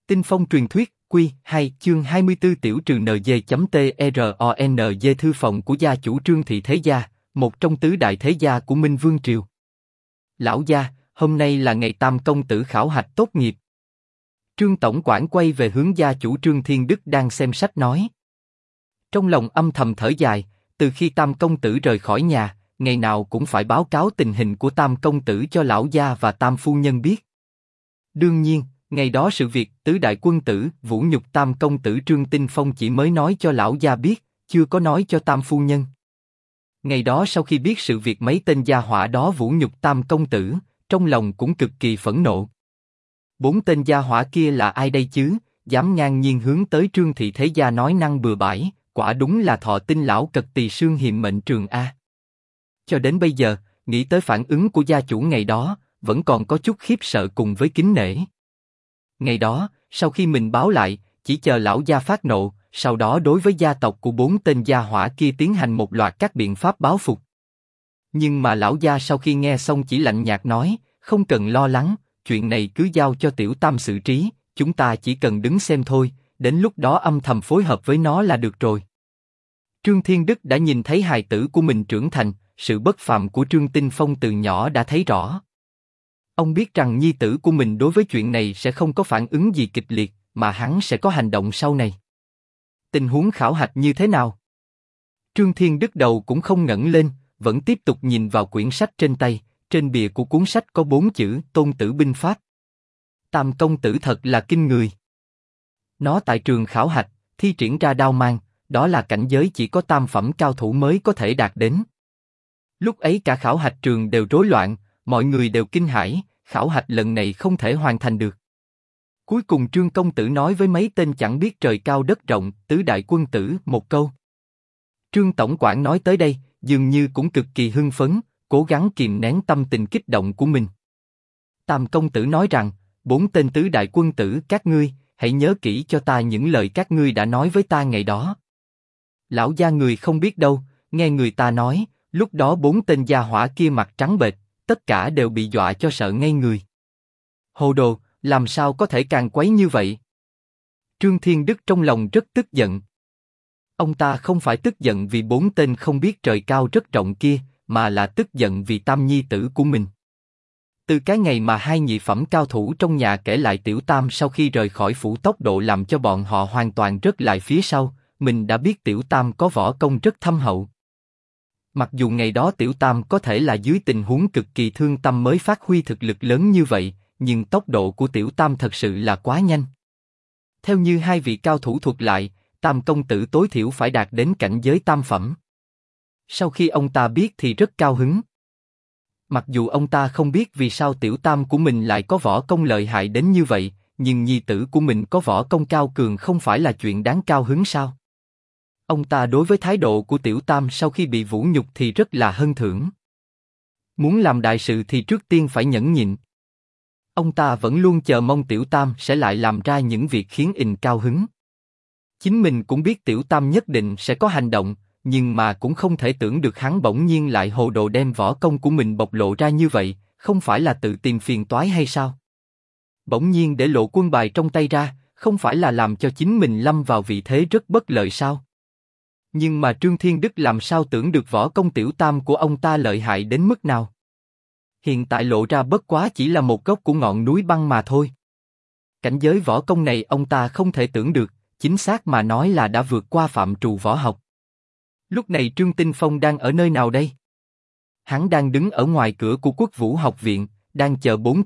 Tinh phong truyền thuyết, Quy 2 chương 24 tiểu trừ NG.TRONG thư phòng của gia chủ Trương Thị Thế Gia, một trong tứ đại thế gia của Minh Vương Triều. Lão gia, hôm nay là ngày Tam công tử khảo hạch tốt nghiệp. Trương tổng quản quay về hướng gia chủ Trương Thiên Đức đang xem sách nói. Trong lòng âm thầm thở dài, từ khi Tam công tử rời khỏi nhà, ngày nào cũng phải báo cáo tình hình của Tam công tử cho lão gia và Tam phu nhân biết. Đương nhiên, ngày đó sự việc tứ đại quân tử vũ nhục Tam công tử Trương Tinh Phong chỉ mới nói cho lão gia biết, chưa có nói cho Tam phu nhân. Ngày đó sau khi biết sự việc mấy tên gia hỏa đó vũ nhục Tam công tử, trong lòng cũng cực kỳ phẫn nộ. Bốn tên gia hỏa kia là ai đây chứ, dám ngang nhiên hướng tới Trương Thị Thế Gia nói năng bừa bãi, quả đúng là thọ tinh lão cật tỳ xương hiềm mệnh trường a. Cho đến bây giờ, nghĩ tới phản ứng của gia chủ ngày đó, vẫn còn có chút khiếp sợ cùng với kính nể. Ngày đó, sau khi mình báo lại, chỉ chờ lão gia phát nộ, sau đó đối với gia tộc của bốn tên gia hỏa kia tiến hành một loạt các biện pháp báo phục. Nhưng mà lão gia sau khi nghe xong chỉ lạnh nhạt nói, không cần lo lắng, chuyện này cứ giao cho tiểu Tam xử trí, chúng ta chỉ cần đứng xem thôi, đến lúc đó âm thầm phối hợp với nó là được rồi. Trương Thiên Đức đã nhìn thấy hài tử của mình trưởng thành, sự bất phàm của Trương Tinh Phong từ nhỏ đã thấy rõ. Ông biết rằng nhi tử của mình đối với chuyện này sẽ không có phản ứng gì kịch liệt, mà hắn sẽ có hành động sau này. Tình huống khảo hạch như thế nào? Trương Thiên Đức đầu cũng không ngẩng lên, vẫn tiếp tục nhìn vào quyển sách trên tay, trên bìa của cuốn sách có 4 chữ Tôn Tử Binh Pháp. Tam công tử thật là kinh người. Nó tại trường khảo hạch, thi triển ra đao mang, đó là cảnh giới chỉ có tam phẩm cao thủ mới có thể đạt đến. Lúc ấy cả khảo hạch trường đều rối loạn, mọi người đều kinh hãi, khảo hạch lần này không thể hoàn thành được. Cuối cùng Trương công tử nói với mấy tên chẳng biết trời cao đất rộng, tứ đại quân tử một câu. Trương tổng quản nói tới đây, dường như cũng cực kỳ hưng phấn, cố gắng kìm nén tâm tình kích động của mình. Tam công tử nói rằng, bốn tên tứ đại quân tử các ngươi, hãy nhớ kỹ cho ta những lời các ngươi đã nói với ta ngày đó. Lão gia người không biết đâu, nghe người ta nói, lúc đó bốn tên gia hỏa kia mặt trắng bệch, tất cả đều bị dọa cho sợ ngây người. Hồ đồ, làm sao có thể càng quấy như vậy? Trương Thiên Đức trong lòng rất tức giận. Ông ta không phải tức giận vì bốn tên không biết trời cao rất rộng kia, mà là tức giận vì Tam nhi tử của mình. Từ cái ngày mà hai nhị phẩm cao thủ trong nhà kể lại tiểu Tam sau khi rời khỏi phủ tốc độ làm cho bọn họ hoàn toàn rớt lại phía sau, mình đã biết tiểu Tam có võ công rất thâm hậu. Mặc dù ngày đó tiểu Tam có thể là dưới tình huống cực kỳ thương tâm mới phát huy thực lực lớn như vậy, nhưng tốc độ của tiểu Tam thật sự là quá nhanh. Theo như hai vị cao thủ thuật lại, Tam công tử tối thiểu phải đạt đến cảnh giới tam phẩm. Sau khi ông ta biết thì rất cao hứng. Mặc dù ông ta không biết vì sao tiểu Tam của mình lại có võ công lợi hại đến như vậy, nhưng nhi tử của mình có võ công cao cường không phải là chuyện đáng cao hứng sao? Ông ta đối với thái độ của tiểu Tam sau khi bị vũ nhục thì rất là hân thưởng. Muốn làm đại sự thì trước tiên phải nhẫn nhịn. Ông ta vẫn luôn chờ mong tiểu Tam sẽ lại làm ra những việc khiến ình cao hứng. Chính mình cũng biết tiểu Tam nhất định sẽ có hành động, nhưng mà cũng không thể tưởng được hắn bỗng nhiên lại hồ đồ đem võ công của mình bộc lộ ra như vậy, không phải là tự tìm phiền toái hay sao? Bỗng nhiên để lộ quân bài trong tay ra, không phải là làm cho chính mình lâm vào vị thế rất bất lợi sao? Nhưng mà Trương Thiên Đức làm sao tưởng được võ công tiểu Tam của ông ta lợi hại đến mức nào? Hiện tại lộ ra bất quá chỉ là một góc của ngọn núi băng mà thôi. Cảnh giới võ công này ông ta không thể tưởng được, chính xác mà nói là đã vượt qua phạm trù võ học. Lúc này Trương Tinh Phong đang ở nơi nào đây? Hắn đang đứng ở ngoài cửa của Quốc Vũ học viện, đang chờ bốn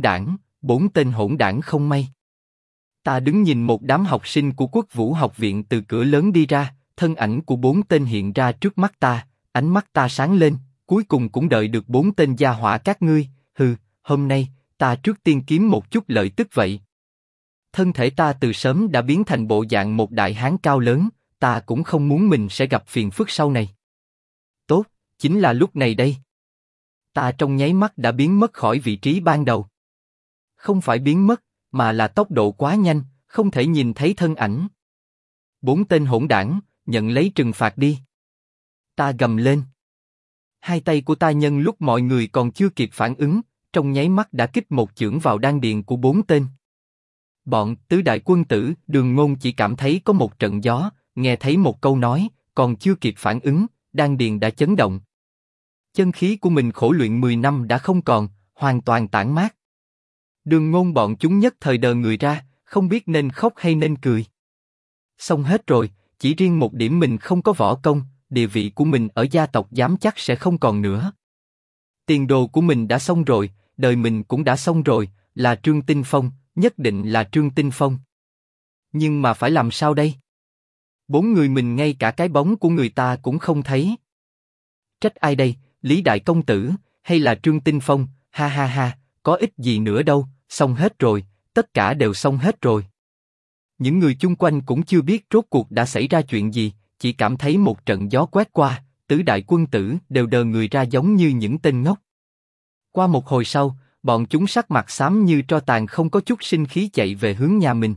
tên hỗn đảng không may. Ta đứng nhìn một đám học sinh của Quốc Vũ học viện từ cửa lớn đi ra, thân ảnh của bốn tên hiện ra trước mắt ta, ánh mắt ta sáng lên, cuối cùng cũng đợi được bốn tên gia hỏa các ngươi, hôm nay, ta trước tiên kiếm một chút lợi tức vậy. Thân thể ta từ sớm đã biến thành bộ dạng một đại hán cao lớn, ta cũng không muốn mình sẽ gặp phiền phức sau này. Tốt, chính là lúc này đây. Ta trong nháy mắt đã biến mất khỏi vị trí ban đầu. Không phải biến mất, mà là tốc độ quá nhanh, không thể nhìn thấy thân ảnh. Bốn tên hỗn đảng, nhận lấy trừng phạt đi. Ta gầm lên. Hai tay của ta nhân lúc mọi người còn chưa kịp phản ứng, trong nháy mắt đã kích một chưởng vào đan điền của bốn tên. Bọn tứ đại quân tử, Đường Ngôn chỉ cảm thấy có một trận gió, nghe thấy một câu nói, còn chưa kịp phản ứng, đan điền đã chấn động. Chân khí của mình khổ luyện 10 năm đã không còn, hoàn toàn tản mát. Đường Ngôn bọn chúng nhất thời đờ người ra, không biết nên khóc hay nên cười. Xong hết rồi, chỉ riêng một điểm mình không có võ công, địa vị của mình ở gia tộc dám chắc sẽ không còn nữa. Tiền đồ của mình đã xong rồi, đời mình cũng đã xong rồi, là Trương Tinh Phong, nhất định là Trương Tinh Phong. Nhưng mà phải làm sao đây? 4 người mình ngay cả cái bóng của người ta cũng không thấy. Trách ai đây, Lý Đại Công Tử, hay là Trương Tinh Phong, ha ha ha, có ích gì nữa đâu, xong hết rồi, tất cả đều xong hết rồi. Những người chung quanh cũng chưa biết rốt cuộc đã xảy ra chuyện gì, chỉ cảm thấy một trận gió quét qua, tứ đại quân tử đều đờ người ra giống như những tên ngốc. Qua một hồi sau, bọn chúng sắc mặt xám như tro tàn không có chút sinh khí chạy về hướng nhà mình.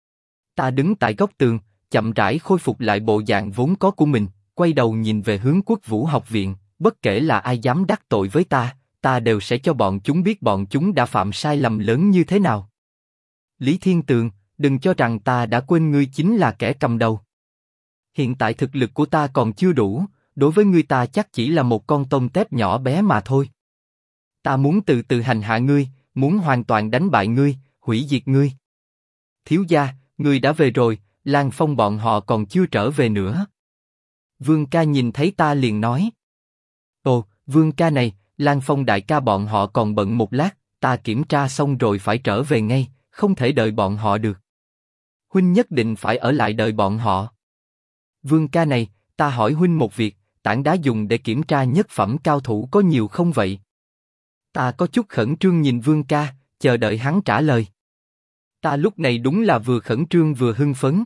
Ta đứng tại góc tường, chậm rãi khôi phục lại bộ dạng vốn có của mình, quay đầu nhìn về hướng Quốc Vũ học viện, bất kể là ai dám đắc tội với ta đều sẽ cho bọn chúng biết bọn chúng đã phạm sai lầm lớn như thế nào. Lý Thiên Tường, đừng cho rằng ta đã quên ngươi chính là kẻ cầm đầu. Hiện tại thực lực của ta còn chưa đủ, đối với ngươi ta chắc chỉ là một con tôm tép nhỏ bé mà thôi. Ta muốn từ từ hành hạ ngươi, muốn hoàn toàn đánh bại ngươi, hủy diệt ngươi. Thiếu gia, ngươi đã về rồi, Lan Phong bọn họ còn chưa trở về nữa. Vương ca nhìn thấy ta liền nói. Ồ, Vương ca này, Lan Phong đại ca bọn họ còn bận một lát, ta kiểm tra xong rồi phải trở về ngay, không thể đợi bọn họ được. Huynh nhất định phải ở lại đợi bọn họ. Vương ca này, ta hỏi huynh một việc, tảng đá dùng để kiểm tra nhất phẩm cao thủ có nhiều không vậy? Ta có chút khẩn trương nhìn Vương ca, chờ đợi hắn trả lời. Ta lúc này đúng là vừa khẩn trương vừa hưng phấn.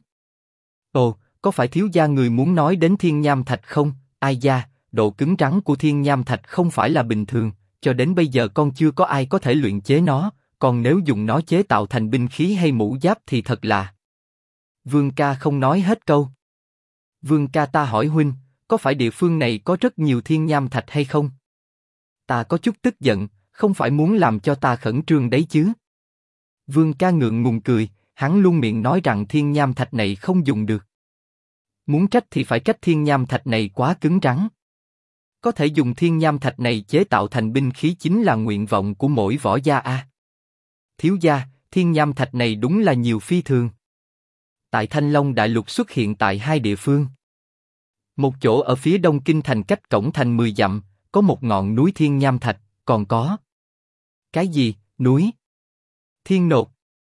Ồ, có phải thiếu gia người muốn nói đến thiên nham thạch không? Ai da, độ cứng rắn của thiên nham thạch không phải là bình thường, cho đến bây giờ con chưa có ai có thể luyện chế nó, còn nếu dùng nó chế tạo thành binh khí hay mũ giáp thì thật là... Vương ca không nói hết câu. Vương ca, ta hỏi huynh, có phải địa phương này có rất nhiều thiên nham thạch hay không? Ta có chút tức giận, không phải muốn làm cho ta khẩn trương đấy chứ. Vương ca ngượng ngùng cười, hắn luôn miệng nói rằng thiên nham thạch này không dùng được. Muốn trách thì phải trách thiên nham thạch này quá cứng rắn. Có thể dùng thiên nham thạch này chế tạo thành binh khí chính là nguyện vọng của mỗi võ gia a. Thiếu gia, thiên nham thạch này đúng là nhiều phi thường. Tại Thanh Long Đại Lục xuất hiện tại 2 địa phương. Một chỗ ở phía đông kinh thành cách cổng thành 10 dặm, có một ngọn núi thiên nham thạch, còn có... Cái gì, núi? Thiên nột.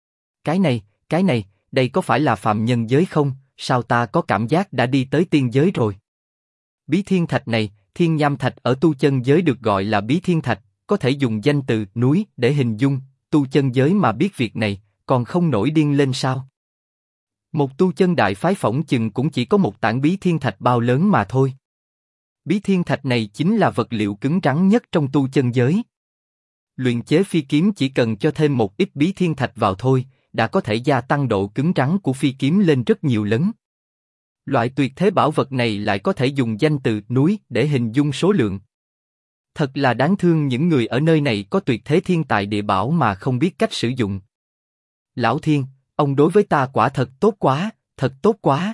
Cái này, đây có phải là phạm nhân giới không? Sao ta có cảm giác đã đi tới tiên giới rồi? Bí thiên thạch này, thiên nham thạch ở tu chân giới được gọi là bí thiên thạch, có thể dùng danh từ núi để hình dung. Tu chân giới mà biết việc này, còn không nổi điên lên sao? Một tu chân đại phái phỏng chừng cũng chỉ có một tảng bí thiên thạch bao lớn mà thôi. Bí thiên thạch này chính là vật liệu cứng rắn nhất trong tu chân giới. Luyện chế phi kiếm chỉ cần cho thêm một ít bí thiên thạch vào thôi, đã có thể gia tăng độ cứng rắn của phi kiếm lên rất nhiều lần. Loại tuyệt thế bảo vật này lại có thể dùng danh từ núi để hình dung số lượng. Thật là đáng thương những người ở nơi này có tuyệt thế thiên tài địa bảo mà không biết cách sử dụng. Lão Thiên, ông đối với ta quả thật tốt quá, thật tốt quá.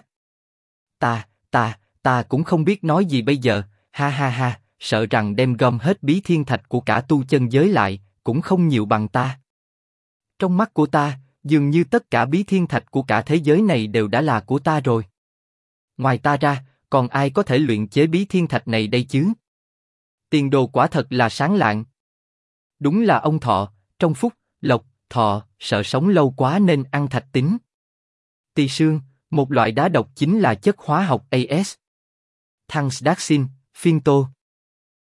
Ta cũng không biết nói gì bây giờ, ha ha ha, sợ rằng đem gom hết bí thiên thạch của cả tu chân giới lại, cũng không nhiều bằng ta. Trong mắt của ta, dường như tất cả bí thiên thạch của cả thế giới này đều đã là của ta rồi. Ngoài ta ra, còn ai có thể luyện chế bí thiên thạch này đây chứ? Tiền đồ quả thật là sáng lạng. Đúng là ông Thọ, trong phúc, lộc, thọ, sợ sống lâu quá nên ăn thạch tín. Tỳ xương, một loại đá độc chính là chất hóa học AS. Thangsdaxin, Phinto.